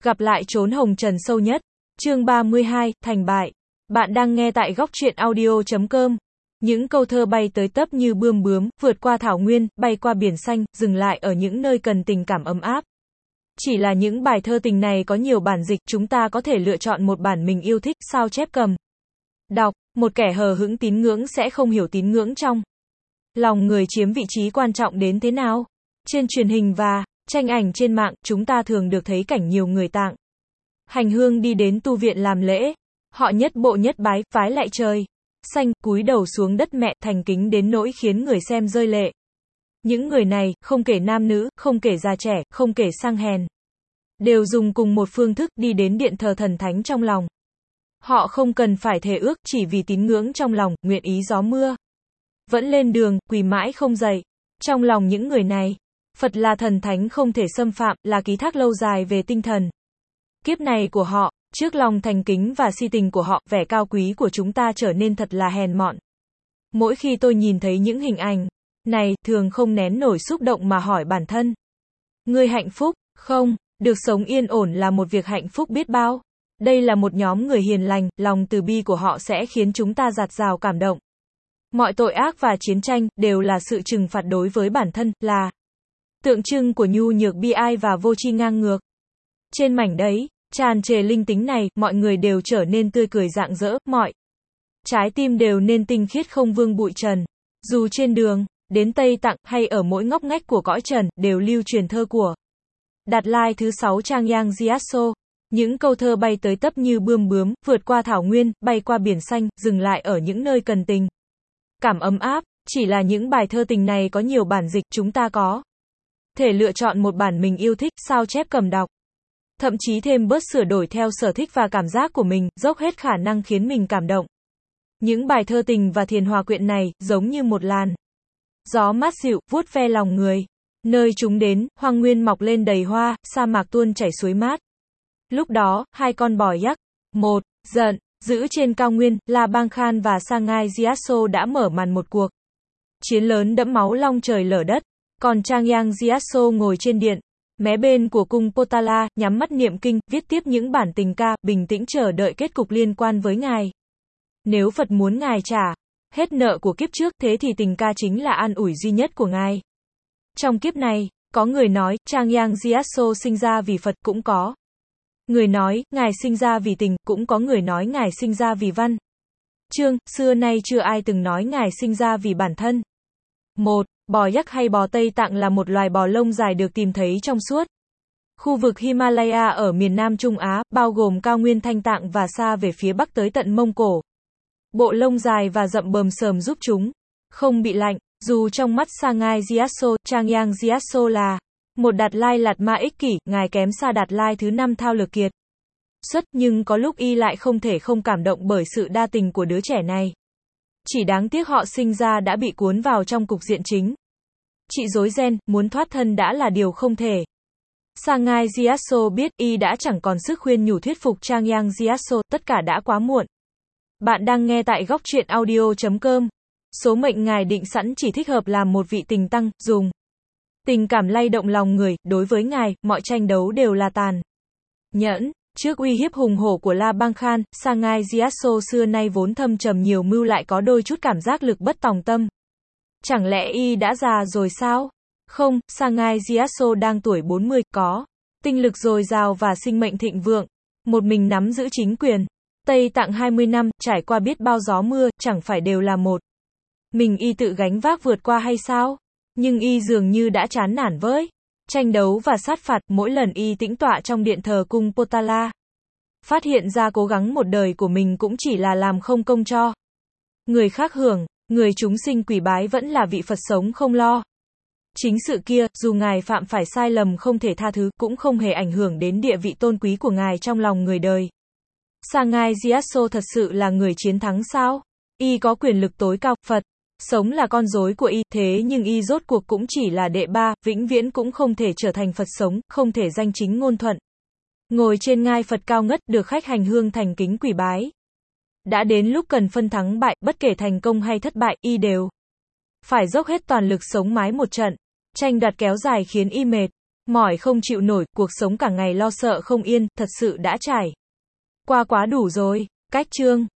Gặp lại chốn hồng trần sâu nhất. Chương 32, thành bại. Bạn đang nghe tại góc truyện audio.com. Những câu thơ bay tới tấp như bươm bướm, vượt qua thảo nguyên, bay qua biển xanh, dừng lại ở những nơi cần tình cảm ấm áp. Chỉ là những bài thơ tình này có nhiều bản dịch, chúng ta có thể lựa chọn một bản mình yêu thích, sao chép cầm. Đọc, một kẻ hờ hững tín ngưỡng sẽ không hiểu tín ngưỡng trong lòng người chiếm vị trí quan trọng đến thế nào. Trên truyền hình và tranh ảnh trên mạng, chúng ta thường được thấy cảnh nhiều người tạng hành hương đi đến tu viện làm lễ. Họ nhất bộ nhất bái, vái lại trời xanh, cúi đầu xuống đất mẹ, thành kính đến nỗi khiến người xem rơi lệ. Những người này, không kể nam nữ, không kể già trẻ, không kể sang hèn, đều dùng cùng một phương thức đi đến điện thờ thần thánh trong lòng. Họ không cần phải thề ước, chỉ vì tín ngưỡng trong lòng, nguyện ý gió mưa vẫn lên đường, quỳ mãi không dậy. Trong lòng những người này, Phật là thần thánh không thể xâm phạm, là ký thác lâu dài về tinh thần kiếp này của họ. Trước lòng thành kính và si tình của họ, vẻ cao quý của chúng ta trở nên thật là hèn mọn. Mỗi khi tôi nhìn thấy những hình ảnh này, thường không nén nổi xúc động mà hỏi bản thân. Ngươi hạnh phúc không? Được sống yên ổn là một việc hạnh phúc biết bao. Đây là một nhóm người hiền lành, lòng từ bi của họ sẽ khiến chúng ta dạt dào cảm động. Mọi tội ác và chiến tranh đều là sự trừng phạt đối với bản thân, là tượng trưng của nhu nhược bi ai và vô tri ngang ngược. Trên mảnh đấy tràn trề linh tính này, mọi người đều trở nên tươi cười rạng rỡ, mọi trái tim đều nên tinh khiết không vương bụi trần. Dù trên đường đến Tây Tạng hay ở mỗi ngóc ngách của cõi trần, đều lưu truyền thơ của Đạt Lai thứ 6 Trang Yang Gyatso. Những câu thơ bay tới tấp như bươm bướm, vượt qua thảo nguyên, bay qua biển xanh, dừng lại ở những nơi cần tình cảm ấm áp. Chỉ là những bài thơ tình này có nhiều bản dịch, chúng ta có thể lựa chọn một bản mình yêu thích, sao chép cầm đọc. Thậm chí thêm bớt sửa đổi theo sở thích và cảm giác của mình, dốc hết khả năng khiến mình cảm động. Những bài thơ tình và thiền hòa quyện này, giống như một làn gió mát dịu, vuốt ve lòng người. Nơi chúng đến, hoang nguyên mọc lên đầy hoa, sa mạc tuôn chảy suối mát. Lúc đó, hai con bò yak, một giận dữ trên cao nguyên, La Bang Khan và Sangai Gyatso đã mở màn một cuộc chiến lớn đẫm máu long trời lở đất. Còn Trang Yang Gyatso ngồi trên điện mé bên của cung Potala, nhắm mắt niệm kinh, viết tiếp những bản tình ca, bình tĩnh chờ đợi kết cục liên quan với ngài. Nếu Phật muốn ngài trả hết nợ của kiếp trước, thế thì tình ca chính là an ủi duy nhất của ngài. Trong kiếp này, có người nói, Trang Yang Gyatso sinh ra vì Phật, cũng có người nói, ngài sinh ra vì tình, cũng có người nói ngài sinh ra vì văn chương. Xưa nay chưa ai từng nói ngài sinh ra vì bản thân. Một bò yak hay bò Tây Tạng là một loài bò lông dài được tìm thấy trong suốt khu vực Himalaya ở miền Nam Trung Á, bao gồm cao nguyên Thanh Tạng và xa về phía bắc tới tận Mông Cổ. Bộ lông dài và rậm bờm sờm giúp chúng không bị lạnh. Dù trong mắt Sangai Gyatso, Trang Yang Gyatso là một Đạt Lai Lạt Ma ích kỷ, ngài kém xa Đạt Lai thứ 5 Thao Lược Kiệt xuất, nhưng có lúc y lại không thể không cảm động bởi sự đa tình của đứa trẻ này. Chỉ đáng tiếc họ sinh ra đã bị cuốn vào trong cục diện chính trị rối ren, muốn thoát thân đã là điều không thể. Sangai Gyatso biết y đã chẳng còn sức khuyên nhủ thuyết phục Trang Yang Gyatso, tất cả đã quá muộn. Bạn đang nghe tại góc truyện audio.com. Số mệnh ngài định sẵn chỉ thích hợp làm một vị tình tăng, dùng tình cảm lay động lòng người. Đối với ngài, mọi tranh đấu đều là tàn nhẫn. Trước uy hiếp hùng hổ của La Bang Khan, Sangai Gyatso xưa nay vốn thâm trầm nhiều mưu lại có đôi chút cảm giác lực bất tòng tâm. Chẳng lẽ y đã già rồi sao? Không, Sangai Gyatso đang tuổi 40, có tinh lực dồi dào và sinh mệnh thịnh vượng. Một mình nắm giữ chính quyền Tây Tạng 20 năm, trải qua biết bao gió mưa, chẳng phải đều là một mình y tự gánh vác vượt qua hay sao? Nhưng y dường như đã chán nản với tranh đấu và sát phạt. Mỗi lần y tĩnh tọa trong điện thờ cung Potala, phát hiện ra cố gắng một đời của mình cũng chỉ là làm không công cho người khác hưởng. Người chúng sinh quỳ bái vẫn là vị Phật sống không lo chính sự kia. Dù ngài phạm phải sai lầm không thể tha thứ, cũng không hề ảnh hưởng đến địa vị tôn quý của ngài trong lòng người đời. Sangai Gyatso thật sự là người chiến thắng sao? Y có quyền lực tối cao, Phật sống là con rối của y, thế nhưng y rốt cuộc cũng chỉ là đệ ba, vĩnh viễn cũng không thể trở thành Phật sống, không thể danh chính ngôn thuận ngồi trên ngai Phật cao ngất, được khách hành hương thành kính quỳ bái. Đã đến lúc cần phân thắng bại, bất kể thành công hay thất bại, y đều phải dốc hết toàn lực sống mái một trận. Tranh đoạt kéo dài khiến y mệt Mỏi không chịu nổi, cuộc sống cả ngày lo sợ không yên, thật sự đã trải qua quá đủ rồi. Cách chương